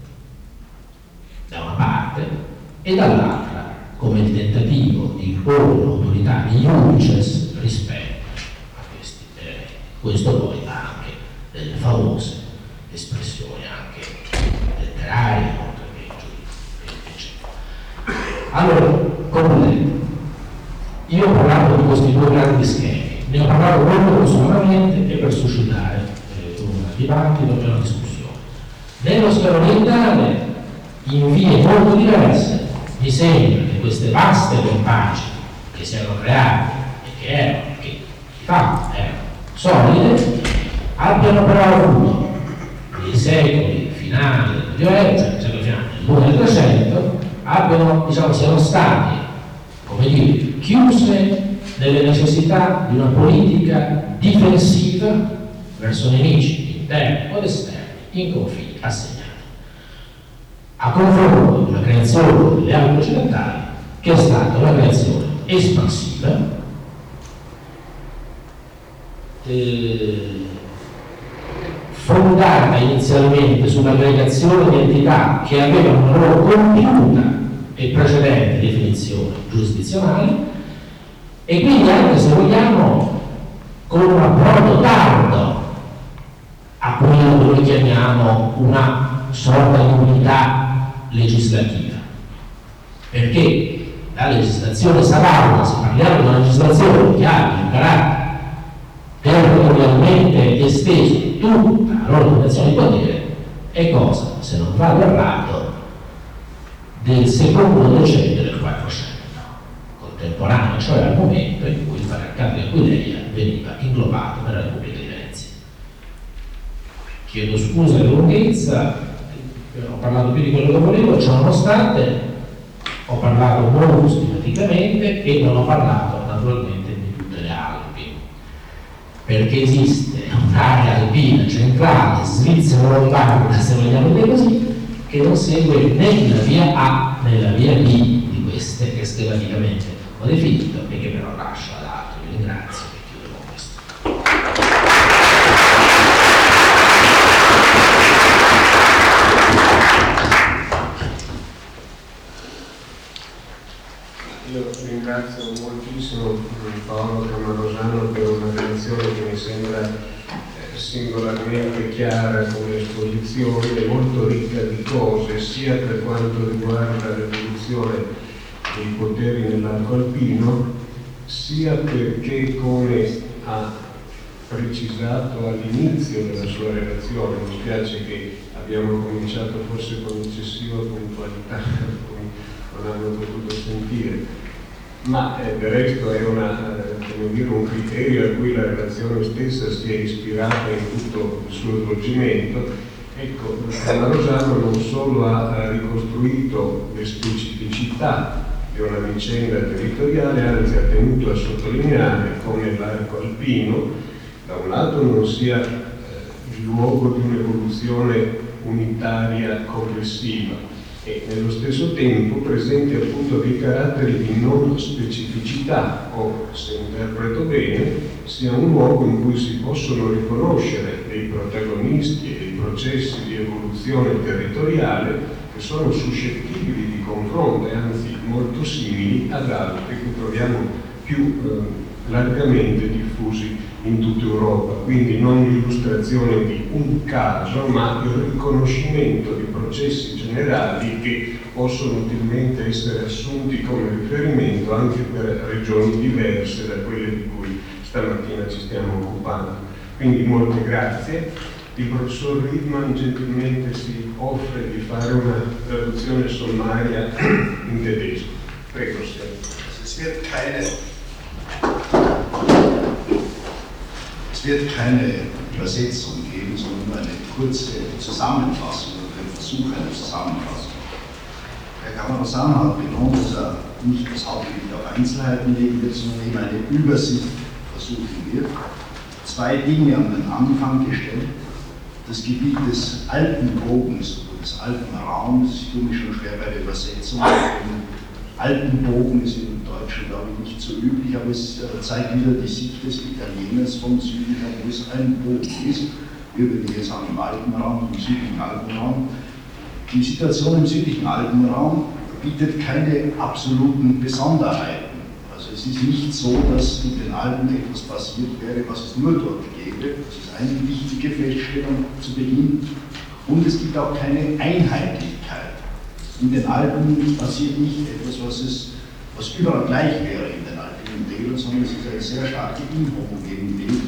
da una parte e dall'altra come il tentativo di imporre un'autorità di iudices rispetto a questi elementi. Questo poi ha anche delle famose espressioni anche letterarie, molto eccetera. Allora, concludendo, io ho parlato di questi due grandi schemi, ne ho parlato molto solamente e per suscitare un dibattito e una discussione. Nello schema orientale, in vie molto diverse, mi sembra che queste vaste compagini che si erano create e che erano solide, abbiano però avuto nei secoli finali del Medioevo, cioè nel secolo finale dell'1 e 300, siano stati, come dire, chiuse nelle necessità di una politica difensiva verso nemici interni o esterni in confini assegnati, a confronto di una creazione delle Alpi occidentali che è stata una creazione espansiva, fondata inizialmente sull'aggregazione di entità che avevano una loro compiuta e precedente definizione giurisdizionale, e quindi anche, se vogliamo, con un approdo tardo a quello che noi chiamiamo una sorta di unità legislativa, perché la legislazione savarna, se parliamo di una legislazione che ha un carattere territorialmente esteso tutta la loro dimensione di potere, è cosa, se non vado errato, del secondo decennio del 400, contemporaneo, cioè al momento in cui il patriarcato di Aquileia veniva inglobato nella Repubblica di Venezia. Chiedo scusa per lunghezza, ho parlato più di quello che volevo, ciò nonostante ho parlato molto schematicamente e non ho parlato naturalmente di tutte le Alpi, perché esiste un'area alpina centrale, svizzero-lombarda, se vogliamo dire così, che non segue né la via A né la via B di queste che schematicamente ho tempo definito e che però lascio ad altri. Vi ringrazio e chiudo con questo. Io ringrazio moltissimo Paolo Camarosano per una relazione che mi sembra singolarmente chiara come esposizione e molto ricca di cose, sia per quanto riguarda l'evoluzione dei poteri nell'arco alpino, sia perché, come ha precisato all'inizio della sua relazione, mi spiace che abbiamo cominciato forse con eccessiva puntualità, non hanno potuto sentire, ma del resto è un criterio a cui la relazione stessa si è ispirata in tutto il suo svolgimento. Ecco, Camarosano non solo ha ricostruito le specificità di una vicenda territoriale, anzi ha tenuto a sottolineare come l'arco alpino da un lato non sia il luogo di un'evoluzione unitaria complessiva, e nello stesso tempo presenti appunto dei caratteri di non specificità, o, se interpreto bene, sia un luogo in cui si possono riconoscere dei protagonisti e dei processi di evoluzione territoriale che sono suscettibili di confronto e anzi molto simili ad altri che troviamo più largamente diffusi in tutta Europa. Quindi non l'illustrazione di un caso, ma il riconoscimento di processi generali che possono utilmente essere assunti come riferimento anche per regioni diverse da quelle di cui stamattina ci stiamo occupando. Quindi molte grazie. Il professor Riedman gentilmente si offre di fare una traduzione sommaria in tedesco. Prego, Es wird keine Übersetzung geben, sondern nur eine kurze Zusammenfassung oder den Versuch einer Zusammenfassung. Herr Camarosano hat betont, dass er nicht das Hauptgebiet auf Einzelheiten legen wird, sondern eben eine Übersicht versuchen wird. Zwei Dinge an den Anfang gestellt. Das Gebiet des Alpenbogens oder des Alpenraums, ich tue mich schon schwer bei der Übersetzung. Alpenbogen ist im Deutschen, glaube ich, nicht so üblich, aber es zeigt wieder die Sicht des Italieners vom Süden her, wo es ein Bogen ist. Wir würden hier sagen im Alpenraum, im südlichen Alpenraum. Die Situation im südlichen Alpenraum bietet keine absoluten Besonderheiten. Also es ist nicht so, dass in den Alpen etwas passiert wäre, was es nur dort gäbe. Das ist eine wichtige Feststellung zu Beginn. Und es gibt auch keine Einheitlichkeit. In den Alpen passiert nicht etwas, was überall gleich wäre in den alpinen Tälern, sondern es ist eine sehr starke Inhomogenität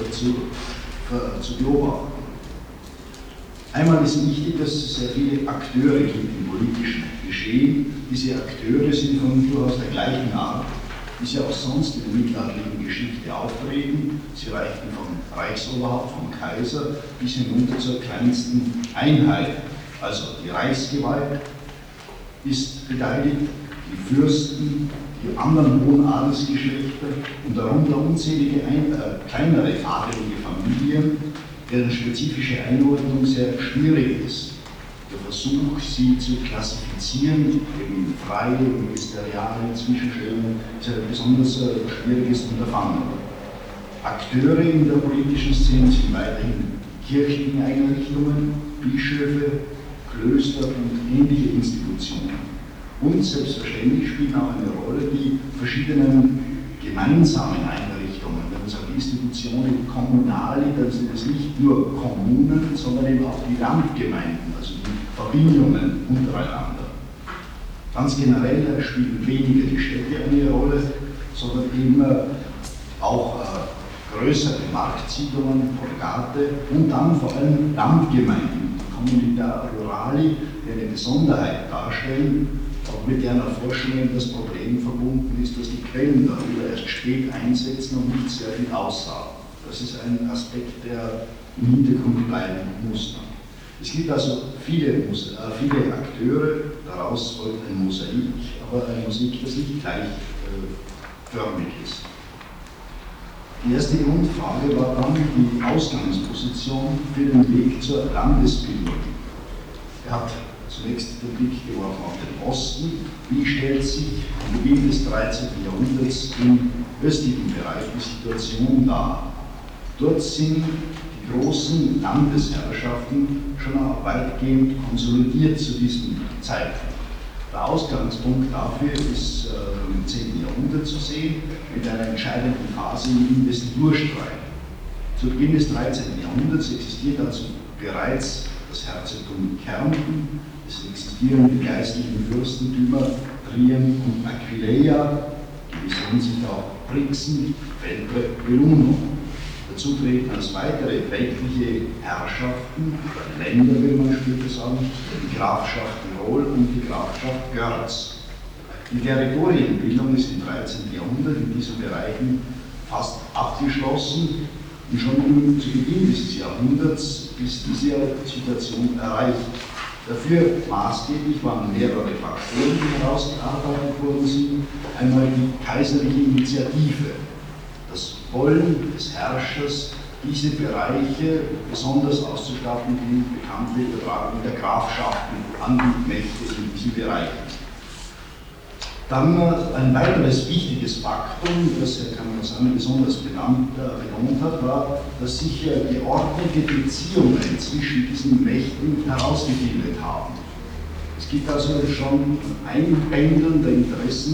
zu beobachten. Einmal ist wichtig, dass es sehr viele Akteure gibt im politischen Geschehen. Diese Akteure sind von durchaus der gleichen Art, wie sie auch sonst in der mittelalterlichen Geschichte auftreten. Sie reichten vom Reichsoberhaupt, vom Kaiser, bis hinunter zur kleinsten Einheit, also die Reichsgewalt ist beteiligt, die Fürsten, die anderen hohen Adelsgeschlechter und darunter unzählige kleinere adelige Familien, deren spezifische Einordnung sehr schwierig ist. Der Versuch, sie zu klassifizieren, eben in freie, ministeriale Zwischenstellungen, ist ein besonders schwieriges Unterfangen. Akteure in der politischen Szene sind weiterhin kirchliche Einrichtungen, Bischöfe, Klöster und ähnliche Institutionen. Und selbstverständlich spielen auch eine Rolle die verschiedenen gemeinsamen Einrichtungen. Wenn man sagt Institutionen kommunali, dann sind es nicht nur Kommunen, sondern eben auch die Landgemeinden, also die Verbindungen untereinander. Ganz generell spielen weniger die Städte eine Rolle, sondern eben auch größere Marktsiedlungen, Porgate und dann vor allem Landgemeinden, Comunità Rurali, die eine Besonderheit darstellen, auch mit deren Erforschungen das Problem verbunden ist, dass die Quellen darüber erst spät einsetzen und nicht sehr viel aussagen. Das ist ein Aspekt, der im Hintergrund bleiben muss. Es gibt also viele Akteure, daraus folgt ein Mosaik, aber ein Mosaik, das nicht gleichförmig ist. Die erste Grundfrage war dann die Ausgangsposition für den Weg zur Landesbildung. Er hat zunächst den Blick geworfen auf den Osten. Wie stellt sich am Beginn des 13. Jahrhunderts im östlichen Bereich die Situation dar? Dort sind die großen Landesherrschaften schon weitgehend konsolidiert zu diesem Zeitpunkt. Der Ausgangspunkt dafür ist im 10. Jahrhundert zu sehen, mit einer entscheidenden Phase im Investiturstreit. Zu Beginn des 13. Jahrhunderts existiert also bereits das Herzogtum Kärnten, es existieren die geistlichen Fürstentümer Trient und Aquileia, in gewisser Hinsicht auch Brixen, Feltre, Belluno. Dazu treten als weitere weltliche Herrschaften, Länder will man später sagen, die Grafschaft Tirol und die Grafschaft Görz. Die Territorienbildung ist im 13. Jahrhundert in diesen Bereichen fast abgeschlossen und schon zu Beginn dieses Jahrhunderts ist diese Situation erreicht. Dafür maßgeblich waren mehrere Faktoren, die herausgearbeitet worden sind. Einmal die kaiserliche Initiative, das Wollen des Herrschers, diese Bereiche besonders auszustatten, die bekannte Übertragung der Grafschaften an die Mächte in diesen Bereichen. Dann ein weiteres wichtiges Faktum, das Herr Cammarosano besonders betont hat, war, dass sich geordnete Beziehungen zwischen diesen Mächten herausgebildet haben. Es gibt also schon Einpendeln der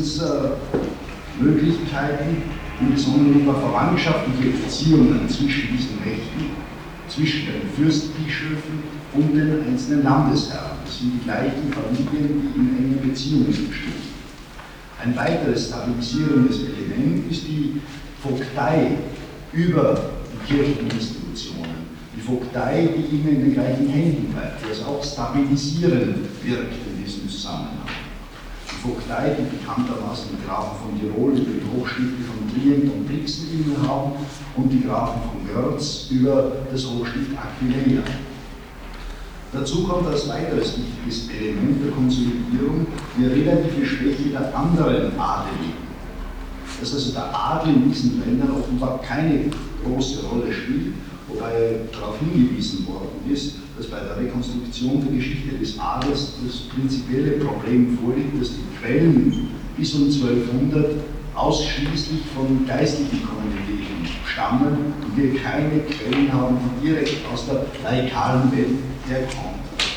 Interessensmöglichkeiten, insbesondere über verwandtschaftliche Beziehungen zwischen diesen Mächten, zwischen den Fürstbischöfen und den einzelnen Landesherren. Das sind die gleichen Familien, die in engen Beziehungen stehen. Ein weiteres stabilisierendes Element ist die Vogtei über die Kircheninstitutionen. Die Vogtei, die immer in den gleichen Händen bleibt, die also auch stabilisierend wirkt in diesem Zusammenhang. Die Vogtei, die bekanntermaßen die Grafen von Tirol über die Hochstifte von Trient und Brixen innehaben und die Grafen von Görz über das Hochstift Aquileia. Dazu kommt als weiteres wichtiges Element der Konsolidierung die relative Schwäche der anderen Adeligen. Dass also der Adel in diesen Ländern offenbar keine große Rolle spielt, wobei darauf hingewiesen worden ist, dass bei der Rekonstruktion der Geschichte des Adels das prinzipielle Problem vorliegt, dass die Quellen bis um 1200 ausschließlich von geistlichen Kommunitäten stammen und wir keine Quellen haben, die direkt aus der laikalen Welt herkommen.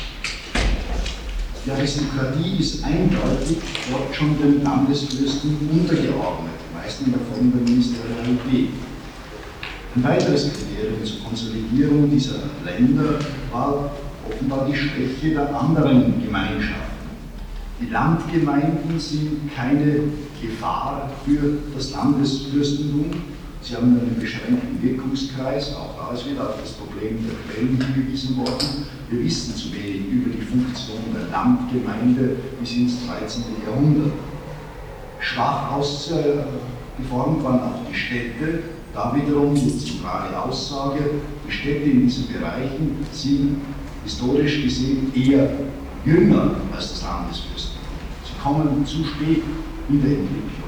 Die Aristokratie ist eindeutig dort schon den Landesfürsten untergeordnet, meist in der Form der Ministerialität. Ein weiteres Kriterium zur Konsolidierung dieser Länder war offenbar die Schwäche der anderen Gemeinschaften. Die Landgemeinden sind keine Gefahr für das Landesfürstentum. Sie haben einen beschränkten Wirkungskreis, auch da ist wieder auf das Problem der Quellen hingewiesen worden. Wir wissen zu wenig über die Funktion der Landgemeinde bis ins 13. Jahrhundert. Schwach ausgeformt waren auch die Städte. Da wiederum die zentrale Aussage, die Städte in diesen Bereichen sind historisch gesehen eher jünger als das Landesfürstentum. Sie kommen zu spät in der Entwicklung.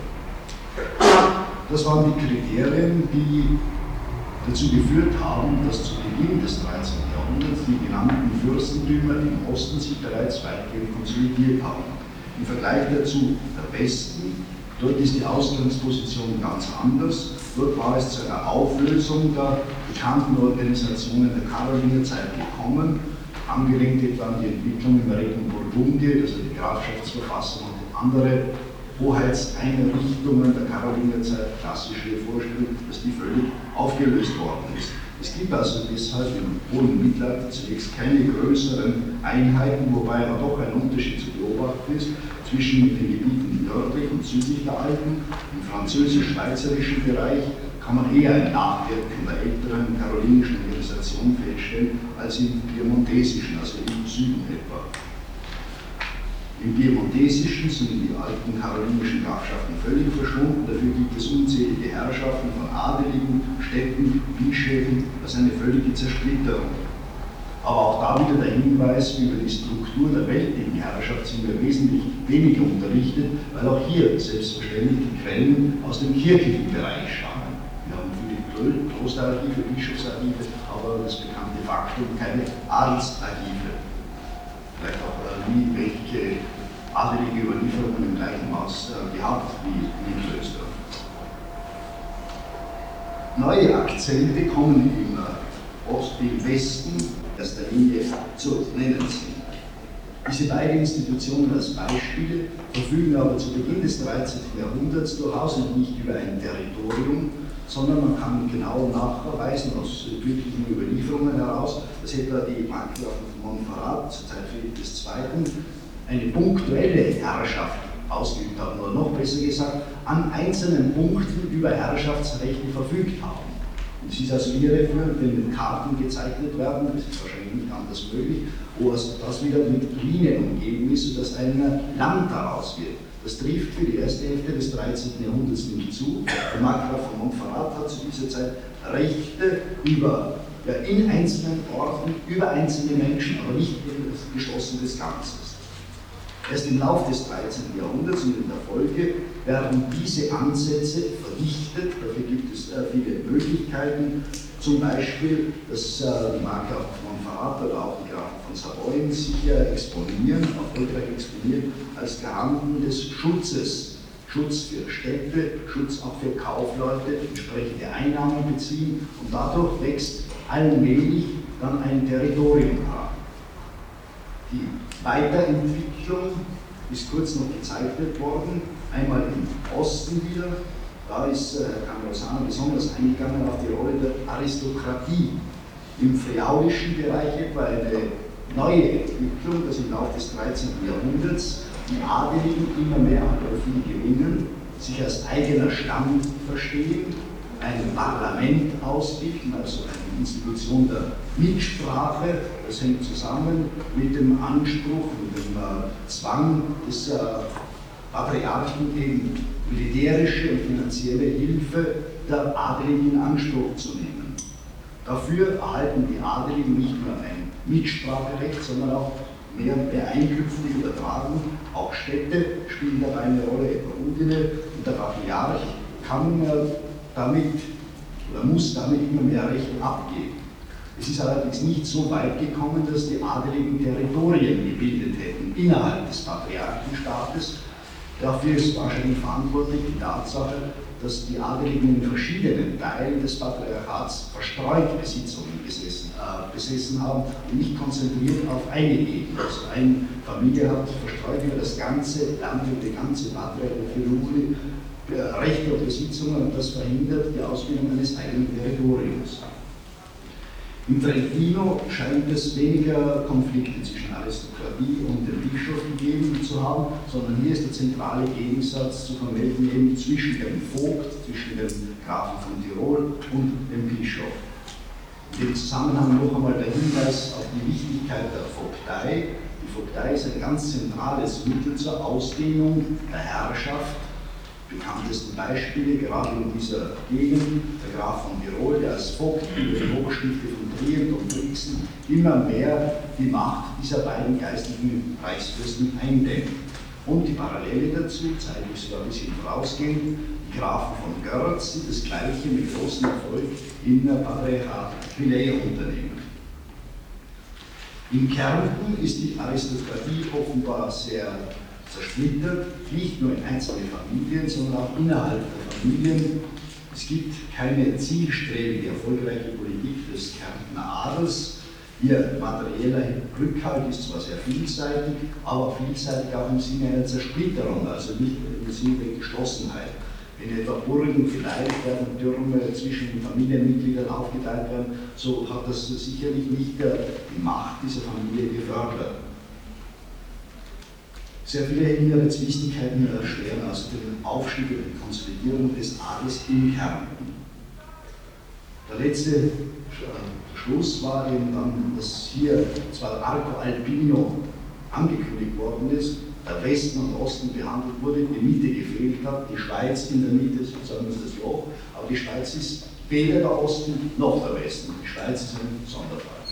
Das waren die Kriterien, die dazu geführt haben, dass zu Beginn des 13. Jahrhunderts die genannten Fürstentümer im Osten sich bereits weitgehend konsolidiert haben. Im Vergleich dazu der Westen, dort ist die Ausgangsposition ganz anders. Dort war es zu einer Auflösung der bekannten Organisationen der Karolingerzeit gekommen, angelehnt etwa an die Entwicklung im Regnum-Burgundie, also die Grafschaftsverfassung und andere Hoheitseinrichtungen der Karolingerzeit, klassische Vorstellung, dass die völlig aufgelöst worden ist. Es gibt also deshalb im hohen Mittelalter zunächst keine größeren Einheiten, wobei aber doch ein Unterschied zu beobachten ist zwischen den Gebieten nördlich und südlich der Alpen. Im französisch-schweizerischen Bereich kann man eher ein Nachwirken der älteren karolingischen Organisation feststellen als im piemontesischen, also im Süden etwa. Im Piemontesischen sind die alten karolingischen Grafschaften völlig verschwunden, dafür gibt es unzählige Herrschaften von Adeligen, Städten, Bischöfen, also eine völlige Zersplitterung. Aber auch da wieder der Hinweis, über die Struktur der weltlichen Herrschaft sind wir wesentlich weniger unterrichtet, weil auch hier selbstverständlich die Quellen aus dem kirchlichen Bereich stammen. Wir haben viele Klostararchive, Bischofsarchive, aber das bekannte Faktum keine Adelsarchive. vielleicht auch nie welche adelige Überlieferungen im gleichen Maß gehabt wie in Klöstern. Neue Akzente kommen im Westen erster Linie zu nennen sind. Diese beiden Institutionen als Beispiele verfügen aber zu Beginn des 13. Jahrhunderts durchaus nicht über ein Territorium, sondern man kann genau nachweisen aus glücklichen Überlieferungen heraus, dass etwa die Markgrafen von Montferrat zur Zeit Philipp II. Eine punktuelle Herrschaft ausgeübt haben, oder noch besser gesagt, an einzelnen Punkten über Herrschaftsrechte verfügt haben. Und es ist also irreführend, wenn mit Karten gezeichnet werden, das ist wahrscheinlich nicht anders möglich, wo das wieder mit Linien umgeben ist, sodass ein Land daraus wird. Das trifft für die erste Hälfte des 13. Jahrhunderts nicht zu. Der Markgraf von Montferrat hat zu dieser Zeit Rechte in einzelnen Orten, über einzelne Menschen, aber nicht in das Geschlossene des Ganzes. Erst im Laufe des 13. Jahrhunderts und in der Folge werden diese Ansätze verdichtet. Dafür gibt es viele Möglichkeiten. Zum Beispiel, dass die Markgrafen von Montferrat oder auch die Grafen von Savoyen sich erfolgreich exponieren als Garanten des Schutzes. Schutz für Städte, Schutz auch für Kaufleute, entsprechende Einnahmen beziehen und dadurch wächst allmählich dann ein Territorium heran. Die Weiterentwicklung ist kurz noch gezeichnet worden, einmal im Osten wieder. Da ist Herr Cammarosano besonders eingegangen auf die Rolle der Aristokratie. Im friaulischen Bereich etwa eine neue Entwicklung, dass im Laufe des 13. Jahrhunderts die Adeligen immer mehr an Profil gewinnen, sich als eigener Stamm verstehen, ein Parlament ausbilden, also eine Institution der Mitsprache. Das hängt zusammen mit dem Anspruch und dem Zwang des Patriarchen, eben militärische und finanzielle Hilfe der Adeligen in Anspruch zu nehmen. Dafür erhalten die Adeligen nicht nur ein Mitspracherecht, sondern auch mehr Einkünfte übertragen. Auch Städte spielen dabei eine Rolle, etwa Udine, und der Patriarch kann damit oder muss damit immer mehr Rechte abgeben. Es ist allerdings nicht so weit gekommen, dass die Adeligen Territorien gebildet hätten innerhalb des Patriarchenstaates. Dafür ist wahrscheinlich verantwortlich die Tatsache, dass die Adeligen in verschiedenen Teilen des Patriarchats verstreut Besitzungen besessen haben und nicht konzentriert auf eine Gegend. Also eine Familie hat verstreut über das ganze Land, über die ganze Patria Filuli Rechte und Besitzungen, und das verhindert die Ausbildung eines eigenen Territoriums. Im Trentino scheint es weniger Konflikte zwischen Aristokratie und dem Bischof gegeben zu haben, sondern hier ist der zentrale Gegensatz zu vermelden eben zwischen dem Vogt, zwischen dem Grafen von Tirol und dem Bischof. In dem Zusammenhang noch einmal der Hinweis auf die Wichtigkeit der Vogtei. Die Vogtei ist ein ganz zentrales Mittel zur Ausdehnung der Herrschaft. Bekanntesten Beispiele gerade in dieser Gegend, der Graf von Tirol, der als Vogt über die Hochstifte von Trient und Brixen immer mehr die Macht dieser beiden geistlichen Reichsfürsten eindämmt. Und die Parallele dazu, zeitlich sogar ein bisschen vorausgehend, die Grafen von Görz, die das Gleiche mit großem Erfolg in der Patriarchat Aquileia unternehmen. In Kärnten ist die Aristokratie offenbar sehr zersplittert, nicht nur in einzelne Familien, sondern auch innerhalb der Familien. Es gibt keine zielstrebige, erfolgreiche Politik des Kärntner Adels. Ihr materieller Rückhalt ist zwar sehr vielseitig, aber vielseitig auch im Sinne einer Zersplitterung, also nicht im Sinne der Geschlossenheit. Wenn etwa Burgen verteidigt werden, Türme zwischen Familienmitgliedern aufgeteilt werden, so hat das sicherlich nicht die Macht dieser Familie gefördert. Sehr viele innere Zwistigkeiten erschweren also den Aufstieg und die Konsolidierung des Adels in Kärnten. Der letzte Schluss war eben dann, dass hier zwar Arco Alpino angekündigt worden ist, der Westen und Osten behandelt wurde, die Mitte gefehlt hat, die Schweiz in der Mitte sozusagen ist das Joch, aber die Schweiz ist weder der Osten noch der Westen, die Schweiz ist ein Sonderfall.